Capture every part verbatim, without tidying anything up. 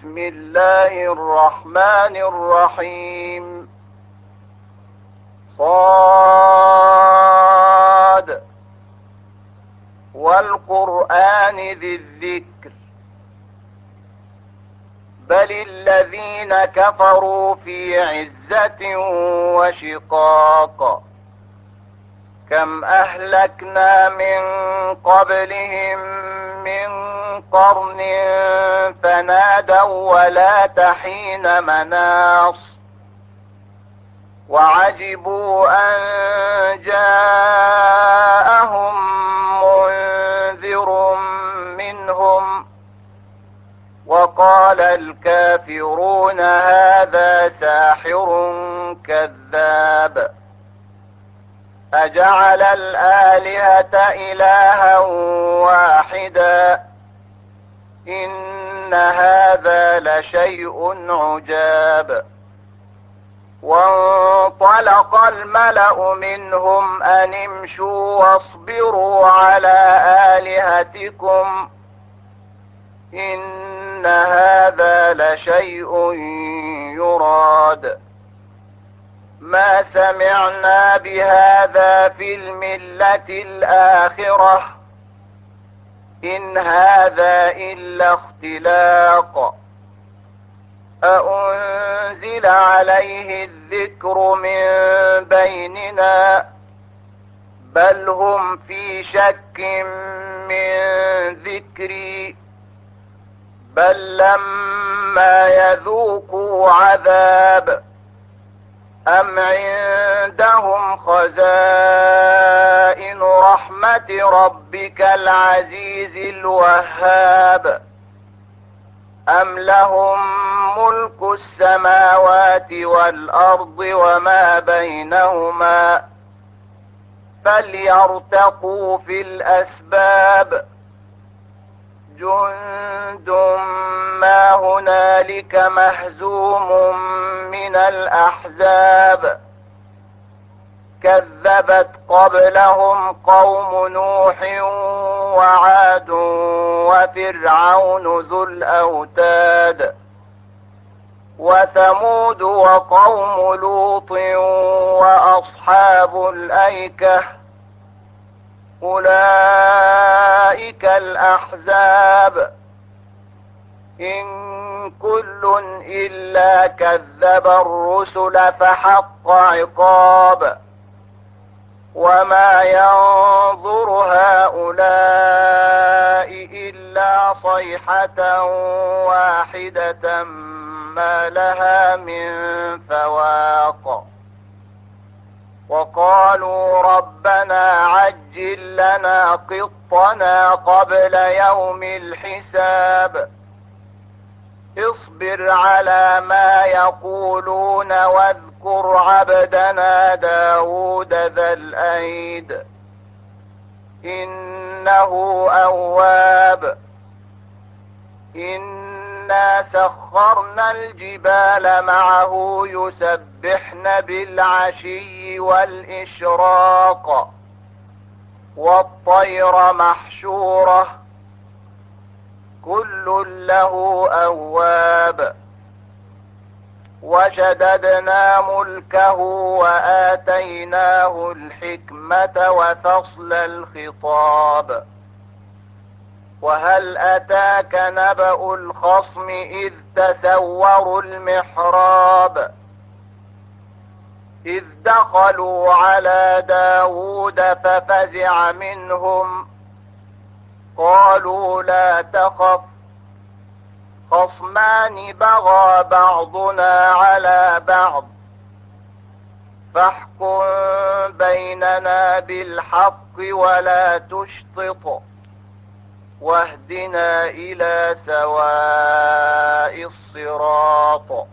بسم الله الرحمن الرحيم. صاد والقرآن ذي الذكر بل الذين كفروا في عزة وشقاق كم أهلكنا من قبلهم من قرن فنادوا ولا تحين مناص وعجبوا أن جاءهم منذر منهم وقال الكافرون هذا ساحر كذاب أجعل الآلهة إلها واحدا إن هذا لشيء عجاب. وانطلق الملأ منهم أن امشوا واصبروا على آلهتكم إن هذا لشيء يراد ما سمعنا بهذا في الملة الآخرة إن هذا إلا اختلاق أأنزل عليه الذكر من بيننا بل هم في شك من ذكري بل لما يذوقوا عذاب أم عندهم خزائن رحمة ربك العزيز الوهاب أم لهم ملك السماوات والأرض وما بينهما فليرتقوا في الأسباب جند ما هنالك مهزوم من الأحزاب كذبت قبلهم قوم نوح وعاد وفرعون ذو الأوتاد وثمود وقوم لوط وأصحاب الأيكة أولئك الأحزاب إن كل إلا كذب الرسل فحق عقاب وما ينظر هؤلاء إلا صيحة واحدة ما لها من فواق وقالوا ربنا عجل لنا قطنا قبل يوم الحساب اصبر على ما يقولون واذكر عبدنا داود ذا الأيد إنه أواب إنا سخرنا الجبال معه يسبحن بالعشي والإشراق والطير محشورة كل له أواب وشددنا ملكه وآتيناه الحكمة وفصل الخطاب وهل أتاك نبأ الخصم إذ تسوروا المحراب إذ دخلوا على داود ففزع منهم قالوا لا تخف خصمان بغى بعضنا على بعض فاحكم بيننا بالحق ولا تشطط واهدنا إلى سواء الصراط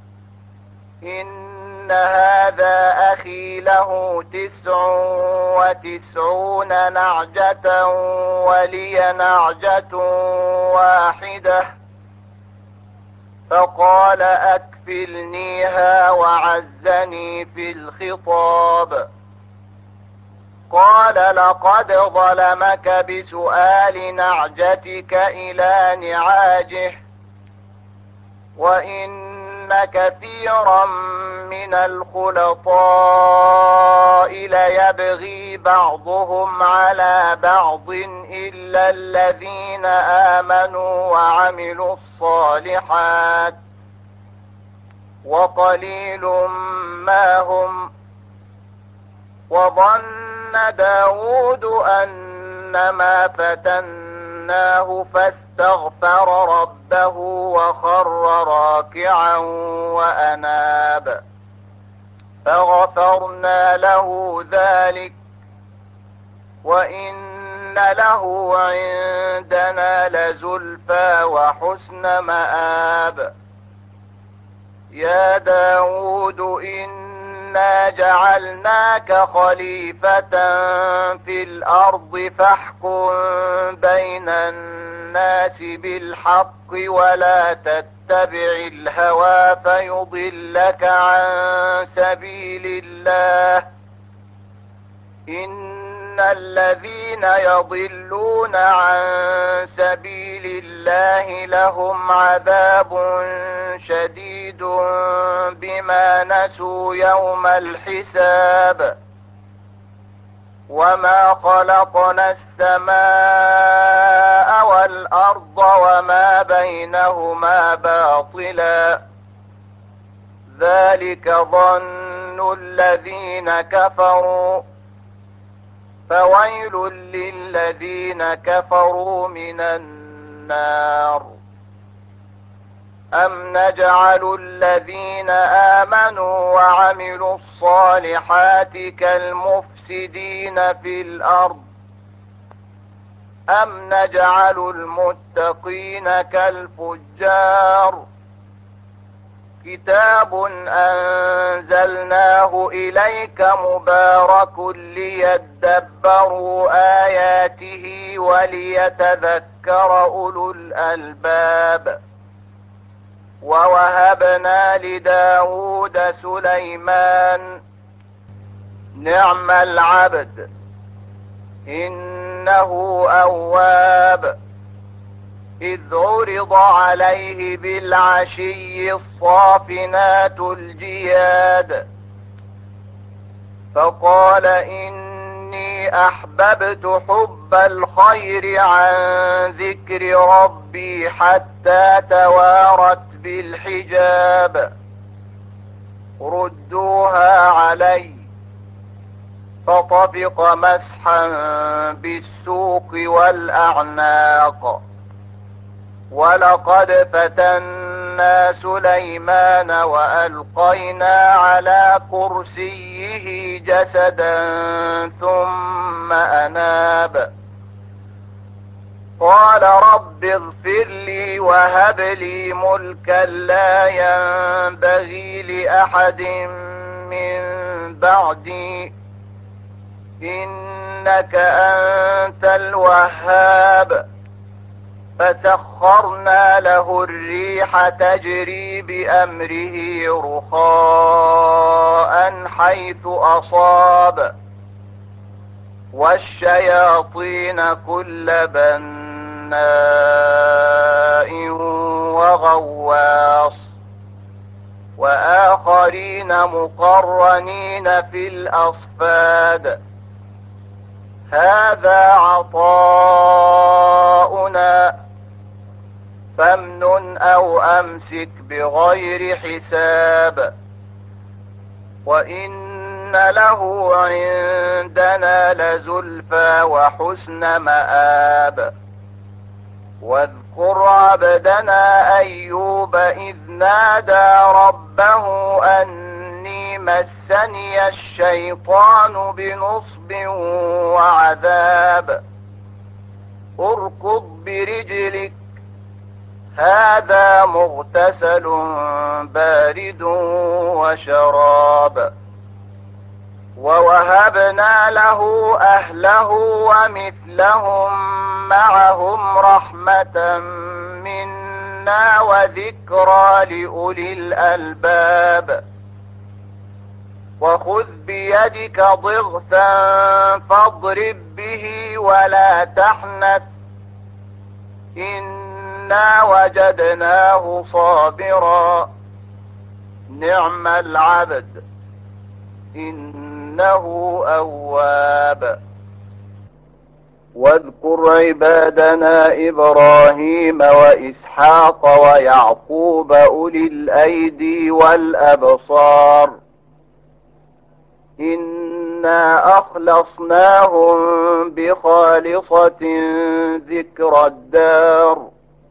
إن هذا أخي له تسع وتسعون نعجة ولي نعجة واحدة فقال أكفلنيها وعزني في الخطاب قال لقد ظلمك بسؤال نعجتك إلى نعاجه وإن كثيرا من الخلطاء ليبغي بعضهم على بعض إلا الذين آمنوا وعملوا الصالحات وقليل ما هم. وظن داود أنما فتناه فاستغفر ربه وخر راكعا وأناب فغفرنا له ذلك وإن له عندنا لزلفى وحسن مآب. يا داود إنا جعلناك خليفة في الأرض فاحكم بين الناس بالحق ولا تتبع الهوى فيضلك عن سبيل الله. إن الذين يضلون عن سبيل الله لهم عذاب شديد بما نسوا يوم الحساب. وما خلقنا السماء والأرض وما بينهما باطلا ذلك ظن الذين كفروا فويل للذين كفروا من النار. أم نجعل الذين آمنوا وعملوا الصالحات كالمفسدين في الأرض أم نجعل المتقين كالفجار. كتاب أنزلناه إليك مبارك ليدبروا آياته وليتذكر أولو الألباب. ووهبنا لداود سليمان نعم العبد إنه أواب. إذ عرض عليه بالعشي الصافنات الجياد فقال إني أحببت حب الخير عن ذكر ربي حتى توارت بالحجاب. ردوها علي فطفق مسحا بالسوق والأعناق. ولقد فتنا سليمان وألقينا على كرسيه جسدا ثم أناب قال رب اغفر لي وهب لي ملكا لا ينبغي لأحد من بعدي إنك أنت الوهاب. فسخرنا له الريح تجري بأمره رخاء حيث أصاب والشياطين كل بناء وغواص وآخرين مقرنين في الأصفاد. هذا عطاؤنا فامنن أو أمسك بغير حساب. وإن له عندنا لزلفى وحسن مآب. واذكر عبدنا أيوب إذ نادى ربه أني مسني الشيطان بنصب وعذاب. اركض برجلك هذا مغتسل بارد وشراب. ووهبنا له أهله ومثلهم معهم رحمة منا وذكرى لأولي الألباب. وخذ بيدك ضغثا فاضرب به ولا تحنث إنك إنا وجدناه صابرا نعم العبد إنه أواب. واذكر عبادنا إبراهيم وإسحاق ويعقوب أولي الأيدي والأبصار إنا أخلصناهم بخالصة ذكر الدار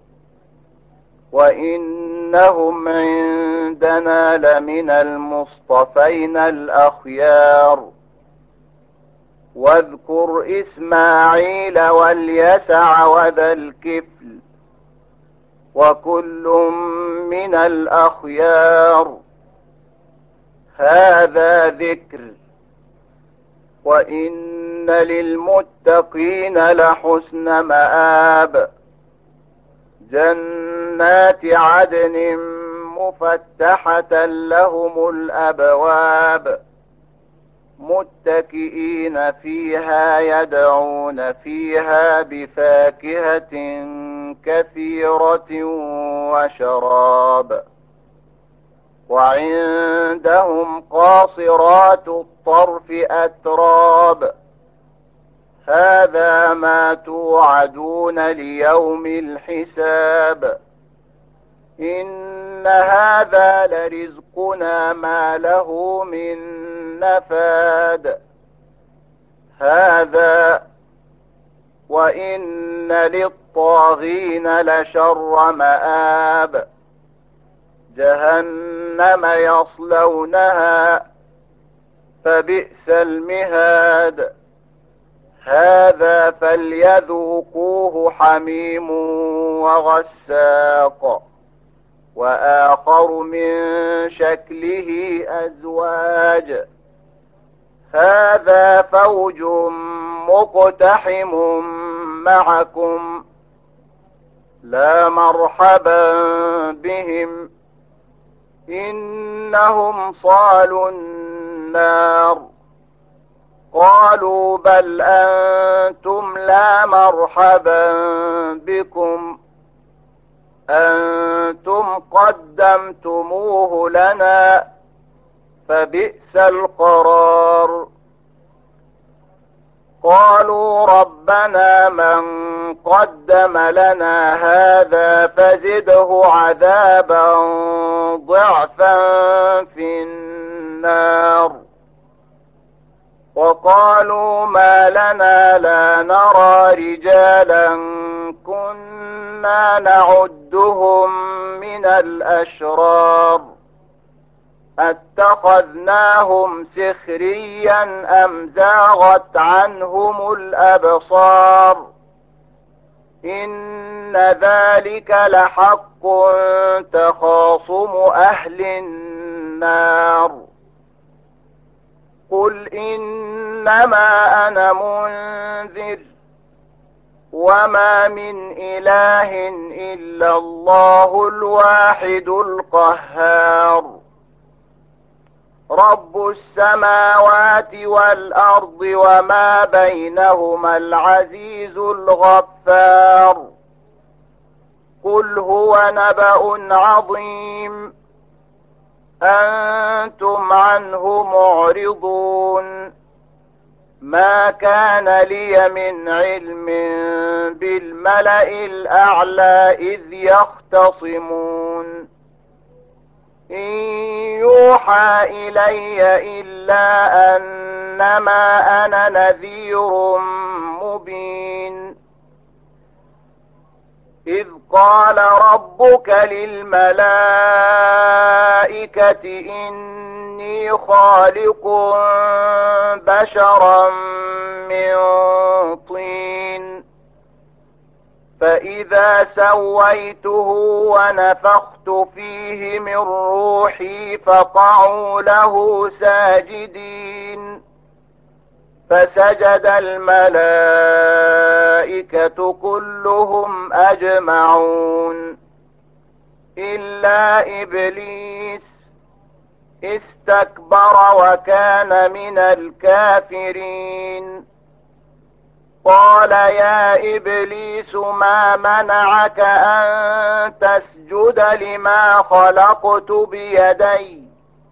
وإنهم عندنا لمن المصطفين الأخيار. واذكر إسماعيل واليسع وذا الكفل وكل من الأخيار هذا ذكر وإن للمتقين لحسن مآب جنات عدن مفتحة لهم الأبواب متكئين فيها يدعون فيها بفاكهة كثيرة وشراب وعندهم قاصرات الطرف أتراب هذا ما توعدون ليوم الحساب إن هذا لرزقنا ما له من نفاد هذا وإن للطاغين لشر مآب جهنم يصلونها فبئس المهاد هذا فليذوقوه حميم وغساق وآخر من شكله أزواج هذا فوج مقتحم معكم لا مرحبا بهم إنهم صالوا النار قالوا بل أنتم لا مرحبا بكم أنتم قدمتموه لنا فبئس القرار قالوا ربنا من قدم لنا هذا فزده عذابا ضعفا في النار وقالوا ما لنا لا نرى رجالا كنا نعدهم من الأشرار أتخذناهم سخريا أم زاغت عنهم الأبصار إن ذلك لحق تخاصم أهل النار قل إنما أنا منذر وما من إله إلا الله الواحد القهار رب السماوات والأرض وما بينهما العزيز الغفار قل هو نبأ عظيم أنتم عنه معرضون ما كان لي من علم بالملأ الأعلى إذ يختصمون إن يوحى إلي إلا أنما أنا نذير مبين إذ قال ربك للملائكة إني خالق بشرا من طين فإذا سويته ونفخت فيه من روحي فقعوا له ساجدين فسجد الملائكة كلهم أجمعون إلا إبليس استكبر وكان من الكافرين قال يا إبليس ما منعك أن تسجد لما خلقت بيدي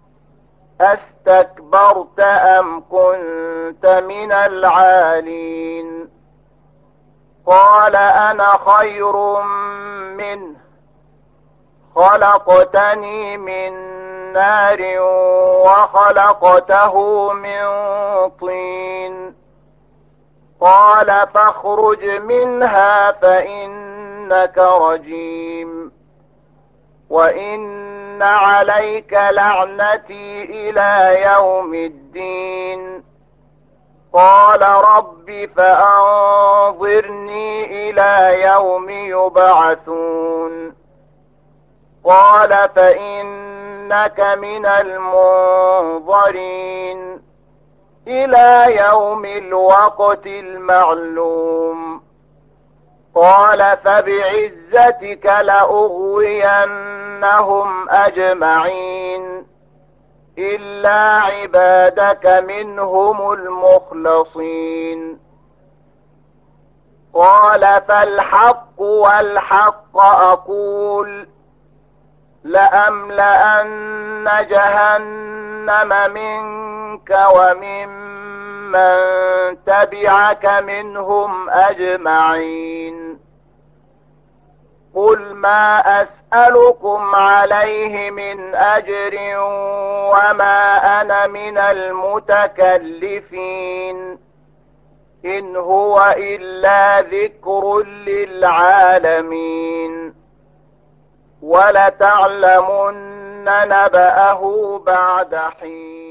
أستكبرت أم كنت من العالين قال أنا خير منه خلقتني من نار وخلقته من طين قال فاخرج منها فإنك رجيم وإن عليك لعنتي إلى يوم الدين قال رب فأنظرني إلى يوم يبعثون قال فإنك من المنظرين إلى يوم الوقت المعلوم قال فبعزتك لأغوينهم أجمعين إلا عبادك منهم المخلصين قال فالحق والحق أقول لأملأن جهنم منك وممن تبعك منهم أجمعين قل ما أسألكم عليه من أجر وما أنا من المتكلفين إن هو إلا ذكر للعالمين ولتعلمن نبأه بعد حين